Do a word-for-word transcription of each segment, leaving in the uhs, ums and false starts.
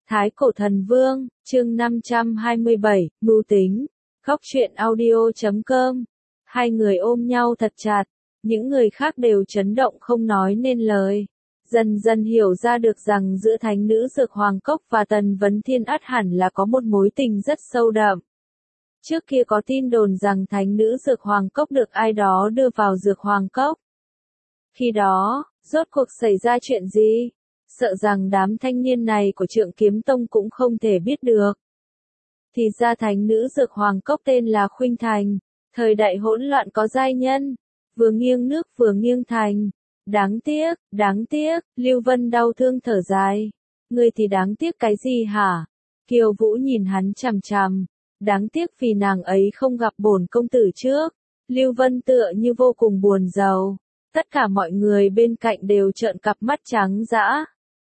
Thái Cổ Thần Vương, chương năm trăm hai mươi bảy, mưu tính. Góc truyện audio chấm com. Hai người ôm nhau thật chặt, những người khác đều chấn động không nói nên lời. Dần dần hiểu ra được rằng giữa thánh nữ Dược Hoàng Cốc và Tần Vấn Thiên ắt hẳn là có một mối tình rất sâu đậm. Trước kia có tin đồn rằng thánh nữ Dược Hoàng Cốc được ai đó đưa vào Dược Hoàng Cốc. Khi đó, rốt cuộc xảy ra chuyện gì? Sợ rằng đám thanh niên này của Trượng Kiếm Tông cũng không thể biết được. Thì ra thánh nữ Dược Hoàng Cốc tên là Khuynh Thành, thời đại hỗn loạn có giai nhân, vừa nghiêng nước vừa nghiêng thành. Đáng tiếc, đáng tiếc, Lưu Vân đau thương thở dài. Ngươi thì đáng tiếc cái gì hả? Kiều Vũ nhìn hắn chằm chằm. Đáng tiếc vì nàng ấy không gặp bổn công tử trước. Lưu Vân tựa như vô cùng buồn rầu. Tất cả mọi người bên cạnh đều trợn cặp mắt trắng dã.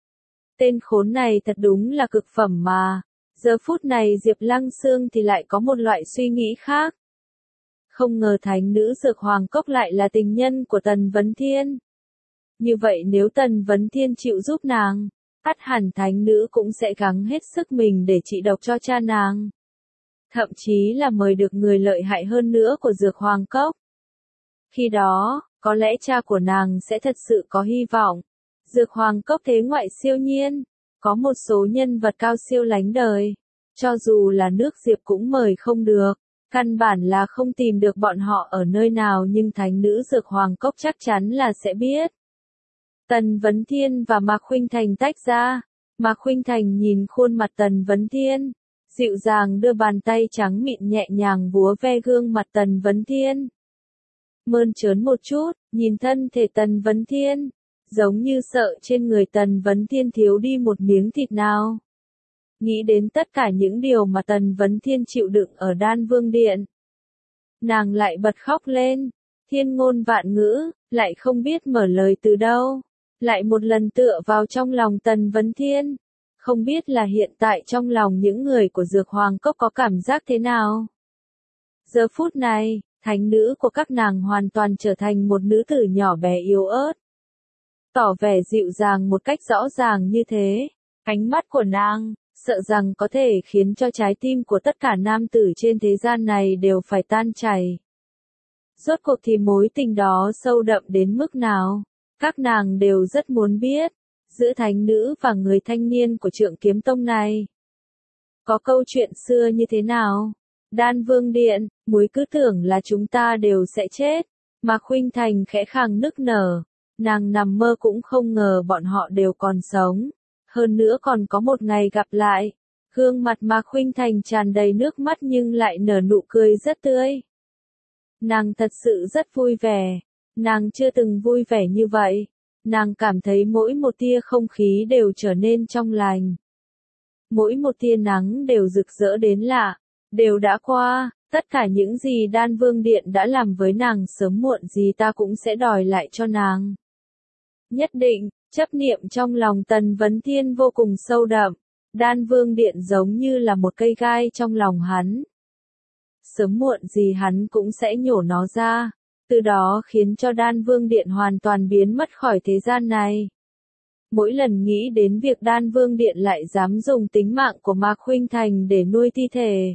Tên khốn này thật đúng là cực phẩm mà. Giờ phút này Diệp Lăng Xương thì lại có một loại suy nghĩ khác. Không ngờ thánh nữ Dược Hoàng Cốc lại là tình nhân của Tần Vấn Thiên. Như vậy nếu Tần Vấn Thiên chịu giúp nàng, ắt hẳn thánh nữ cũng sẽ gắng hết sức mình để trị độc cho cha nàng. Thậm chí là mời được người lợi hại hơn nữa của Dược Hoàng Cốc. Khi đó, có lẽ cha của nàng sẽ thật sự có hy vọng. Dược Hoàng Cốc thế ngoại siêu nhiên, có một số nhân vật cao siêu lánh đời. Cho dù là nước Diệp cũng mời không được, căn bản là không tìm được bọn họ ở nơi nào, nhưng thánh nữ Dược Hoàng Cốc chắc chắn là sẽ biết. Tần Vấn Thiên và Mạc Khuynh Thành tách ra. Mạc Khuynh Thành nhìn khuôn mặt Tần Vấn Thiên, dịu dàng đưa bàn tay trắng mịn nhẹ nhàng vúa ve gương mặt Tần Vấn Thiên. Mơn trớn một chút, nhìn thân thể Tần Vấn Thiên, giống như sợ trên người Tần Vấn Thiên thiếu đi một miếng thịt nào. Nghĩ đến tất cả những điều mà Tần Vấn Thiên chịu đựng ở Đan Vương Điện, nàng lại bật khóc lên, thiên ngôn vạn ngữ, lại không biết mở lời từ đâu, lại một lần tựa vào trong lòng Tần Vấn Thiên. Không biết là hiện tại trong lòng những người của Dược Hoàng Cốc có cảm giác thế nào. Giờ phút này, thánh nữ của các nàng hoàn toàn trở thành một nữ tử nhỏ bé yếu ớt. Tỏ vẻ dịu dàng một cách rõ ràng như thế, ánh mắt của nàng, sợ rằng có thể khiến cho trái tim của tất cả nam tử trên thế gian này đều phải tan chảy. Rốt cuộc thì mối tình đó sâu đậm đến mức nào, các nàng đều rất muốn biết, giữa thánh nữ và người thanh niên của Trượng Kiếm Tông này. Có câu chuyện xưa như thế nào? Đan Vương Điện, muối cứ tưởng là chúng ta đều sẽ chết, mà Khuynh Thành khẽ khàng nức nở. Nàng nằm mơ cũng không ngờ bọn họ đều còn sống. Hơn nữa còn có một ngày gặp lại. Gương mặt Mạc Khuynh Thành tràn đầy nước mắt nhưng lại nở nụ cười rất tươi. Nàng thật sự rất vui vẻ. Nàng chưa từng vui vẻ như vậy. Nàng cảm thấy mỗi một tia không khí đều trở nên trong lành. Mỗi một tia nắng đều rực rỡ đến lạ. Đều đã qua, tất cả những gì Đan Vương Điện đã làm với nàng sớm muộn gì ta cũng sẽ đòi lại cho nàng. Nhất định, chấp niệm trong lòng Tần Vấn Thiên vô cùng sâu đậm. Đan Vương Điện giống như là một cây gai trong lòng hắn. Sớm muộn gì hắn cũng sẽ nhổ nó ra, từ đó khiến cho Đan Vương Điện hoàn toàn biến mất khỏi thế gian này. Mỗi lần nghĩ đến việc Đan Vương Điện lại dám dùng tính mạng của Mạc Khuynh Thành để nuôi thi thể,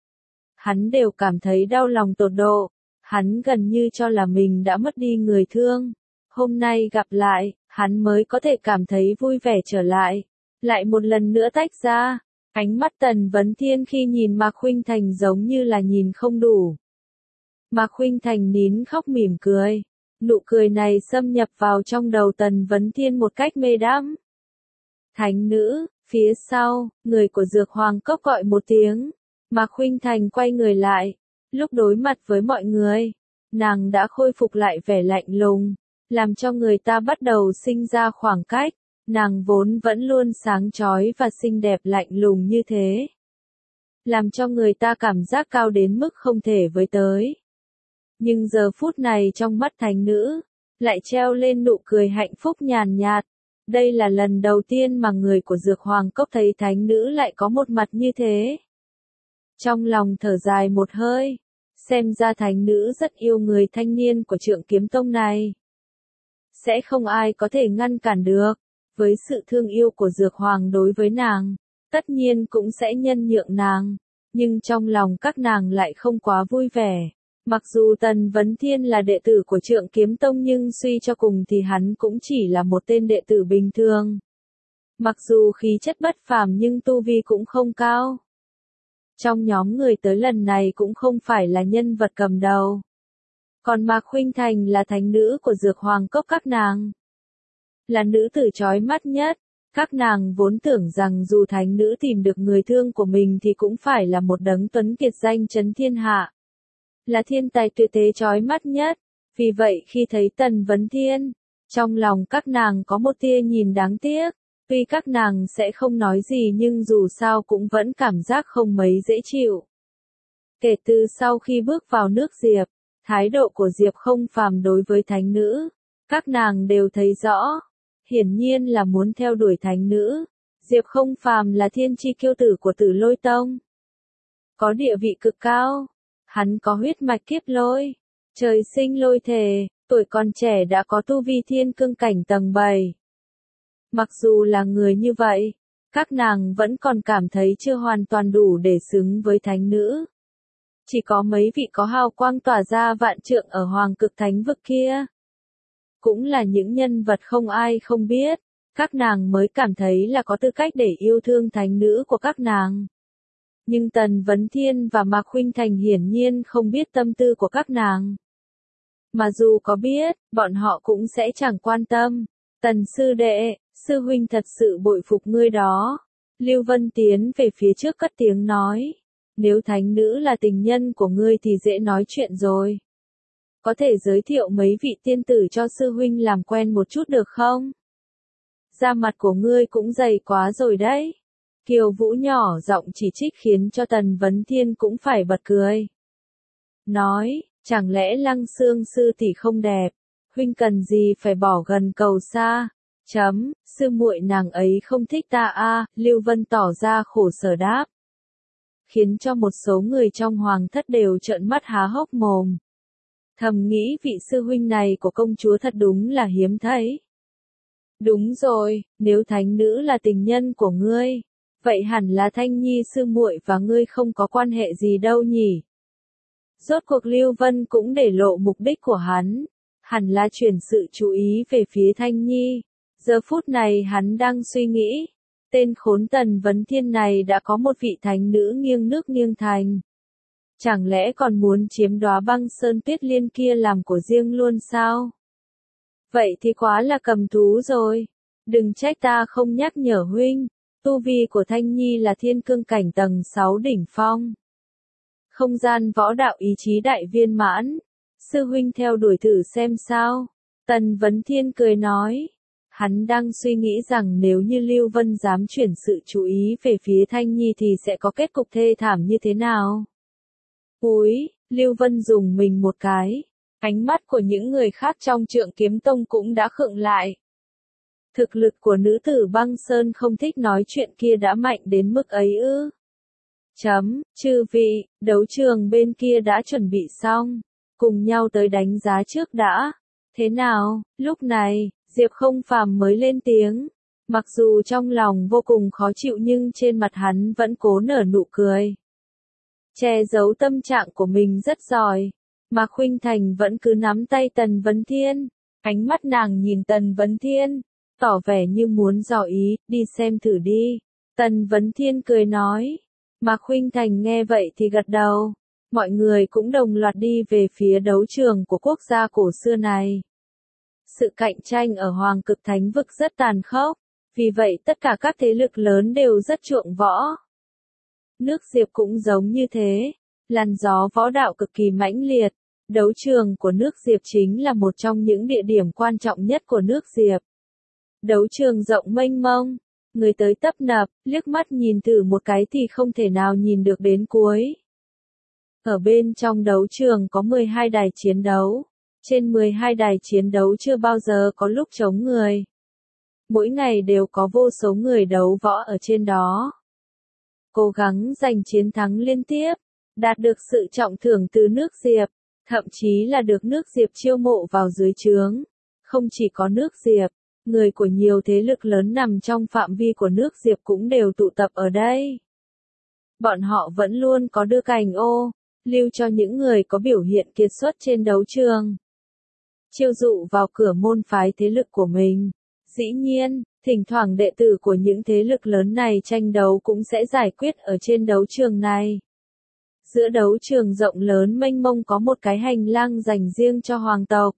hắn đều cảm thấy đau lòng tột độ. Hắn gần như cho là mình đã mất đi người thương. Hôm nay gặp lại, hắn mới có thể cảm thấy vui vẻ trở lại. Lại một lần nữa tách ra. Ánh mắt Tần Vấn Thiên khi nhìn Mạc Khuynh Thành giống như là nhìn không đủ. Mạc Khuynh Thành nín khóc mỉm cười. Nụ cười này xâm nhập vào trong đầu Tần Vấn Thiên một cách mê đắm. Thánh nữ, phía sau, người của Dược Hoàng Cốc gọi một tiếng. Mạc Khuynh Thành quay người lại. Lúc đối mặt với mọi người, nàng đã khôi phục lại vẻ lạnh lùng, làm cho người ta bắt đầu sinh ra khoảng cách. Nàng vốn vẫn luôn sáng chói và xinh đẹp lạnh lùng như thế, làm cho người ta cảm giác cao đến mức không thể với tới. Nhưng giờ phút này trong mắt thánh nữ, lại treo lên nụ cười hạnh phúc nhàn nhạt. Đây là lần đầu tiên mà người của Dược Hoàng Cốc thấy thánh nữ lại có một mặt như thế. Trong lòng thở dài một hơi, xem ra thánh nữ rất yêu người thanh niên của Trượng Kiếm Tông này. Sẽ không ai có thể ngăn cản được. Với sự thương yêu của Dược Hoàng đối với nàng, tất nhiên cũng sẽ nhân nhượng nàng, nhưng trong lòng các nàng lại không quá vui vẻ. Mặc dù Tần Vấn Thiên là đệ tử của Trượng Kiếm Tông nhưng suy cho cùng thì hắn cũng chỉ là một tên đệ tử bình thường. Mặc dù khí chất bất phàm nhưng tu vi cũng không cao. Trong nhóm người tới lần này cũng không phải là nhân vật cầm đầu. Còn Mạc Khuynh Thành là thánh nữ của Dược Hoàng Cốc các nàng. Là nữ tử chói mắt nhất, các nàng vốn tưởng rằng dù thánh nữ tìm được người thương của mình thì cũng phải là một đấng tuấn kiệt danh chấn thiên hạ. Là thiên tài tuyệt thế chói mắt nhất, vì vậy khi thấy Tần Vấn Thiên, trong lòng các nàng có một tia nhìn đáng tiếc, tuy các nàng sẽ không nói gì nhưng dù sao cũng vẫn cảm giác không mấy dễ chịu. Kể từ sau khi bước vào nước Diệp, thái độ của Diệp Không Phàm đối với thánh nữ, các nàng đều thấy rõ, hiển nhiên là muốn theo đuổi thánh nữ. Diệp Không Phàm là thiên chi kiêu tử của Tử Lôi Tông, có địa vị cực cao. Hắn có huyết mạch kiếp lôi, trời sinh lôi thể, tuổi còn trẻ đã có tu vi thiên cương cảnh tầng bảy. Mặc dù là người như vậy, các nàng vẫn còn cảm thấy chưa hoàn toàn đủ để xứng với thánh nữ. Chỉ có mấy vị có hào quang tỏa ra vạn trượng ở Hoàng Cực Thánh Vực kia. Cũng là những nhân vật không ai không biết, các nàng mới cảm thấy là có tư cách để yêu thương thánh nữ của các nàng. Nhưng Tần Vấn Thiên và Mạc Khuynh Thành hiển nhiên không biết tâm tư của các nàng. Mà dù có biết, bọn họ cũng sẽ chẳng quan tâm. Tần sư đệ, sư huynh thật sự bội phục ngươi đó. Lưu Vân tiến về phía trước cất tiếng nói. Nếu thánh nữ là tình nhân của ngươi thì dễ nói chuyện rồi. Có thể giới thiệu mấy vị tiên tử cho sư huynh làm quen một chút được không? Da mặt của ngươi cũng dày quá rồi đấy. Kiều Vũ nhỏ giọng chỉ trích khiến cho Tần Vấn Thiên cũng phải bật cười. Nói, chẳng lẽ Lăng Xương sư tỷ không đẹp, huynh cần gì phải bỏ gần cầu xa? Chấm, sư muội nàng ấy không thích ta a, à, Lưu Vân tỏ ra khổ sở đáp. Khiến cho một số người trong hoàng thất đều trợn mắt há hốc mồm. Thầm nghĩ vị sư huynh này của công chúa thật đúng là hiếm thấy. Đúng rồi, nếu thánh nữ là tình nhân của ngươi, vậy hẳn là Thanh Nhi sư muội và ngươi không có quan hệ gì đâu nhỉ? Rốt cuộc Lưu Vân cũng để lộ mục đích của hắn, hẳn là chuyển sự chú ý về phía Thanh Nhi. Giờ phút này hắn đang suy nghĩ, tên khốn Tần Vấn Thiên này đã có một vị thánh nữ nghiêng nước nghiêng thành. Chẳng lẽ còn muốn chiếm đóa Băng Sơn Tuyết Liên kia làm của riêng luôn sao? Vậy thì quá là cầm thú rồi. Đừng trách ta không nhắc nhở huynh, tu vi của Thanh Nhi là thiên cương cảnh tầng sáu đỉnh phong. Không gian võ đạo ý chí đại viên mãn. Sư huynh theo đuổi thử xem sao. Tần Vấn Thiên cười nói. Hắn đang suy nghĩ rằng nếu như Lưu Vân dám chuyển sự chú ý về phía Thanh Nhi thì sẽ có kết cục thê thảm như thế nào. Úi, Lưu Vân dùng mình một cái. Ánh mắt của những người khác trong Trượng Kiếm Tông cũng đã khựng lại. Thực lực của nữ tử Băng Sơn không thích nói chuyện kia đã mạnh đến mức ấy ư. Chấm, chư vị, đấu trường bên kia đã chuẩn bị xong. Cùng nhau tới đánh giá trước đã. Thế nào, lúc này, Diệp Không Phàm mới lên tiếng. Mặc dù trong lòng vô cùng khó chịu nhưng trên mặt hắn vẫn cố nở nụ cười. Che giấu tâm trạng của mình rất giỏi. Mạc Khuynh Thành vẫn cứ nắm tay Tần Vấn Thiên. Ánh mắt nàng nhìn Tần Vấn Thiên, tỏ vẻ như muốn dò ý, đi xem thử đi. Tần Vấn Thiên cười nói. Mạc Khuynh Thành nghe vậy thì gật đầu. Mọi người cũng đồng loạt đi về phía đấu trường của quốc gia cổ xưa này. Sự cạnh tranh ở Hoàng Cực Thánh Vực rất tàn khốc, vì vậy tất cả các thế lực lớn đều rất chuộng võ. Nước Diệp cũng giống như thế, làn gió võ đạo cực kỳ mãnh liệt. Đấu trường của nước Diệp chính là một trong những địa điểm quan trọng nhất của nước Diệp. Đấu trường rộng mênh mông, người tới tấp nập, liếc mắt nhìn thử một cái thì không thể nào nhìn được đến cuối. Ở bên trong đấu trường có mười hai đài chiến đấu. Trên mười hai đài chiến đấu chưa bao giờ có lúc trống người. Mỗi ngày đều có vô số người đấu võ ở trên đó. Cố gắng giành chiến thắng liên tiếp, đạt được sự trọng thưởng từ nước Diệp, thậm chí là được nước Diệp chiêu mộ vào dưới trướng. Không chỉ có nước Diệp, Người của nhiều thế lực lớn nằm trong phạm vi của nước Diệp cũng đều tụ tập ở đây. Bọn họ vẫn luôn có đưa cành ô, lưu cho những người có biểu hiện kiệt xuất trên đấu trường. Chiêu dụ vào cửa môn phái thế lực của mình. Dĩ nhiên, thỉnh thoảng đệ tử của những thế lực lớn này tranh đấu cũng sẽ giải quyết ở trên đấu trường này. Giữa đấu trường rộng lớn mênh mông có một cái hành lang dành riêng cho hoàng tộc.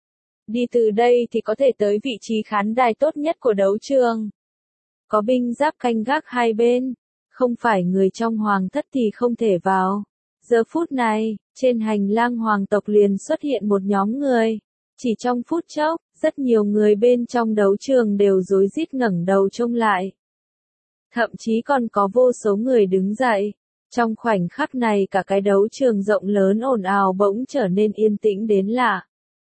Đi từ đây thì có thể tới vị trí khán đài tốt nhất của đấu trường. Có binh giáp canh gác hai bên, không phải người trong hoàng thất thì không thể vào. Giờ phút này, trên hành lang hoàng tộc liền xuất hiện một nhóm người. Chỉ trong phút chốc, rất nhiều người bên trong đấu trường đều rối rít ngẩng đầu trông lại. Thậm chí còn có vô số người đứng dậy. Trong khoảnh khắc này cả cái đấu trường rộng lớn ồn ào bỗng trở nên yên tĩnh đến lạ.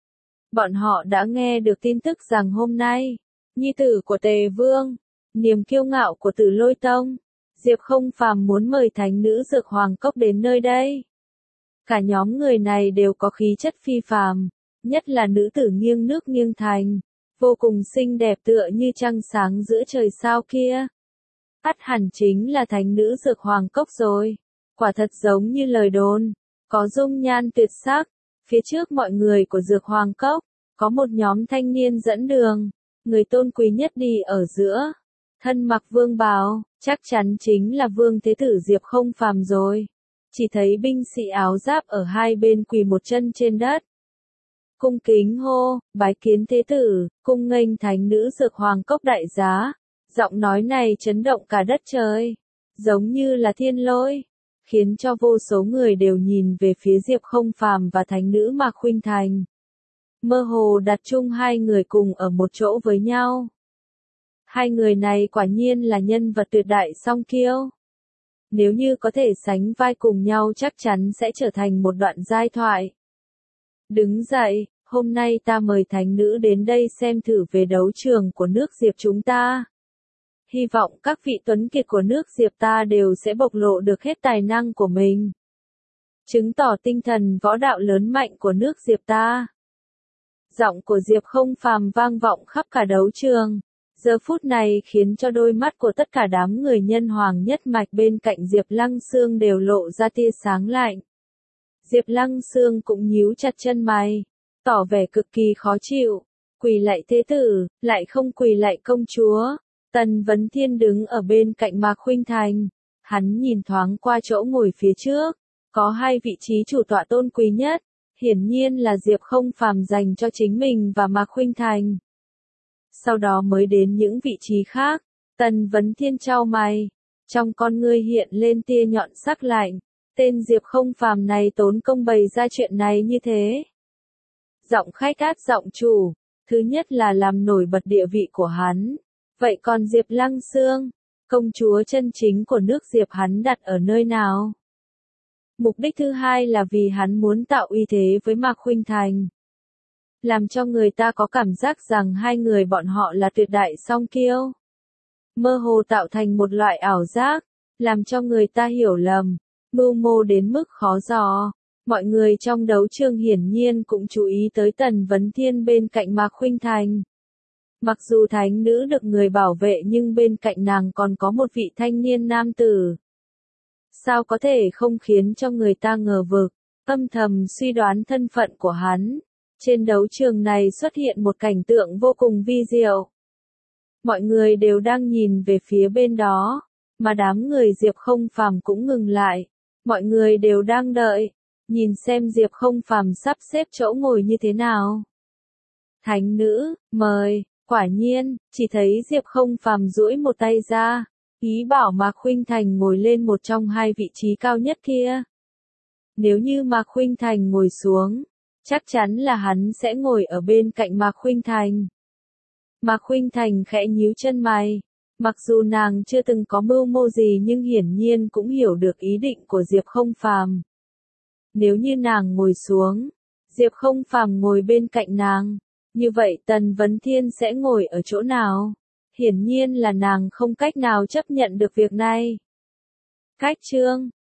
Bọn họ đã nghe được tin tức rằng hôm nay, nhi tử của Tề Vương, niềm kiêu ngạo của Tử Lôi Tông, Diệp Không Phàm muốn mời thánh nữ Dược Hoàng Cốc đến nơi đây. Cả nhóm người này đều có khí chất phi phàm, nhất là nữ tử nghiêng nước nghiêng thành, vô cùng xinh đẹp tựa như trăng sáng giữa trời sao kia. Ắt hẳn chính là thánh nữ Dược Hoàng Cốc rồi. Quả thật giống như lời đồn, có dung nhan tuyệt sắc. Phía trước mọi người của Dược Hoàng Cốc, có một nhóm thanh niên dẫn đường, người tôn quý nhất đi ở giữa, thân mặc vương bào, chắc chắn chính là Vương Thế Tử Diệp Không Phàm rồi. Chỉ thấy binh sĩ áo giáp ở hai bên quỳ một chân trên đất. Cung kính hô, bái kiến Thế Tử, cung nghênh thánh nữ Dược Hoàng Cốc đại giá. Giọng nói này chấn động cả đất trời, giống như là thiên lôi, khiến cho vô số người đều nhìn về phía Diệp Không Phàm và thánh nữ Mạc Khuynh Thành. Mơ hồ đặt chung hai người cùng ở một chỗ với nhau. Hai người này quả nhiên là nhân vật tuyệt đại song kiêu. Nếu như có thể sánh vai cùng nhau chắc chắn sẽ trở thành một đoạn giai thoại. Đứng dậy, hôm nay ta mời thánh nữ đến đây xem thử về đấu trường của nước Diệp chúng ta. Hy vọng các vị tuấn kiệt của nước Diệp ta đều sẽ bộc lộ được hết tài năng của mình. Chứng tỏ tinh thần võ đạo lớn mạnh của nước Diệp ta. Giọng của Diệp Không Phàm vang vọng khắp cả đấu trường. Giờ phút này khiến cho đôi mắt của tất cả đám người nhân hoàng nhất mạch bên cạnh Diệp Lăng Xương đều lộ ra tia sáng lạnh. Diệp Lăng Xương cũng nhíu chặt chân mày, tỏ vẻ cực kỳ khó chịu. Quỳ lạy thế tử, lại không quỳ lạy công chúa. Tần Vấn Thiên đứng ở bên cạnh Mạc Khuynh Thành. Hắn nhìn thoáng qua chỗ ngồi phía trước. Có hai vị trí chủ tọa tôn quý nhất. Hiển nhiên là Diệp Không Phàm dành cho chính mình và Mạc Khuynh Thành. Sau đó mới đến những vị trí khác. Tần Vấn Thiên chau mày. Trong con ngươi hiện lên tia nhọn sắc lạnh. Tên Diệp Không Phàm này tốn công bày ra chuyện này như thế. Giọng khách át giọng chủ. Thứ nhất là làm nổi bật địa vị của hắn. Vậy còn Diệp Lăng Xương, công chúa chân chính của nước Diệp hắn đặt ở nơi nào? Mục đích thứ hai là vì hắn muốn tạo uy thế với Mạc Khuynh Thành. Làm cho người ta có cảm giác rằng hai người bọn họ là tuyệt đại song kiêu. Mơ hồ tạo thành một loại ảo giác, làm cho người ta hiểu lầm, mưu mô đến mức khó dò. Mọi người trong đấu trường hiển nhiên cũng chú ý tới Tần Vấn Thiên bên cạnh Mạc Khuynh Thành. Mặc dù thánh nữ được người bảo vệ nhưng bên cạnh nàng còn có một vị thanh niên nam tử. Sao có thể không khiến cho người ta ngờ vực, âm thầm suy đoán thân phận của hắn. Trên đấu trường này xuất hiện một cảnh tượng vô cùng vi diệu. Mọi người đều đang nhìn về phía bên đó, mà đám người Diệp Không Phàm cũng ngừng lại. Mọi người đều đang đợi, nhìn xem Diệp Không Phàm sắp xếp chỗ ngồi như thế nào. Thánh nữ, mời. Quả nhiên, chỉ thấy Diệp Không Phàm duỗi một tay ra, ý bảo Mạc Khuynh Thành ngồi lên một trong hai vị trí cao nhất kia. Nếu như Mạc Khuynh Thành ngồi xuống, chắc chắn là hắn sẽ ngồi ở bên cạnh Mạc Khuynh Thành. Mạc Khuynh Thành khẽ nhíu chân mày, mặc dù nàng chưa từng có mưu mô gì nhưng hiển nhiên cũng hiểu được ý định của Diệp Không Phàm. Nếu như nàng ngồi xuống, Diệp Không Phàm ngồi bên cạnh nàng. Như vậy Tần Vấn Thiên sẽ ngồi ở chỗ nào? Hiển nhiên là nàng không cách nào chấp nhận được việc này. Cách chương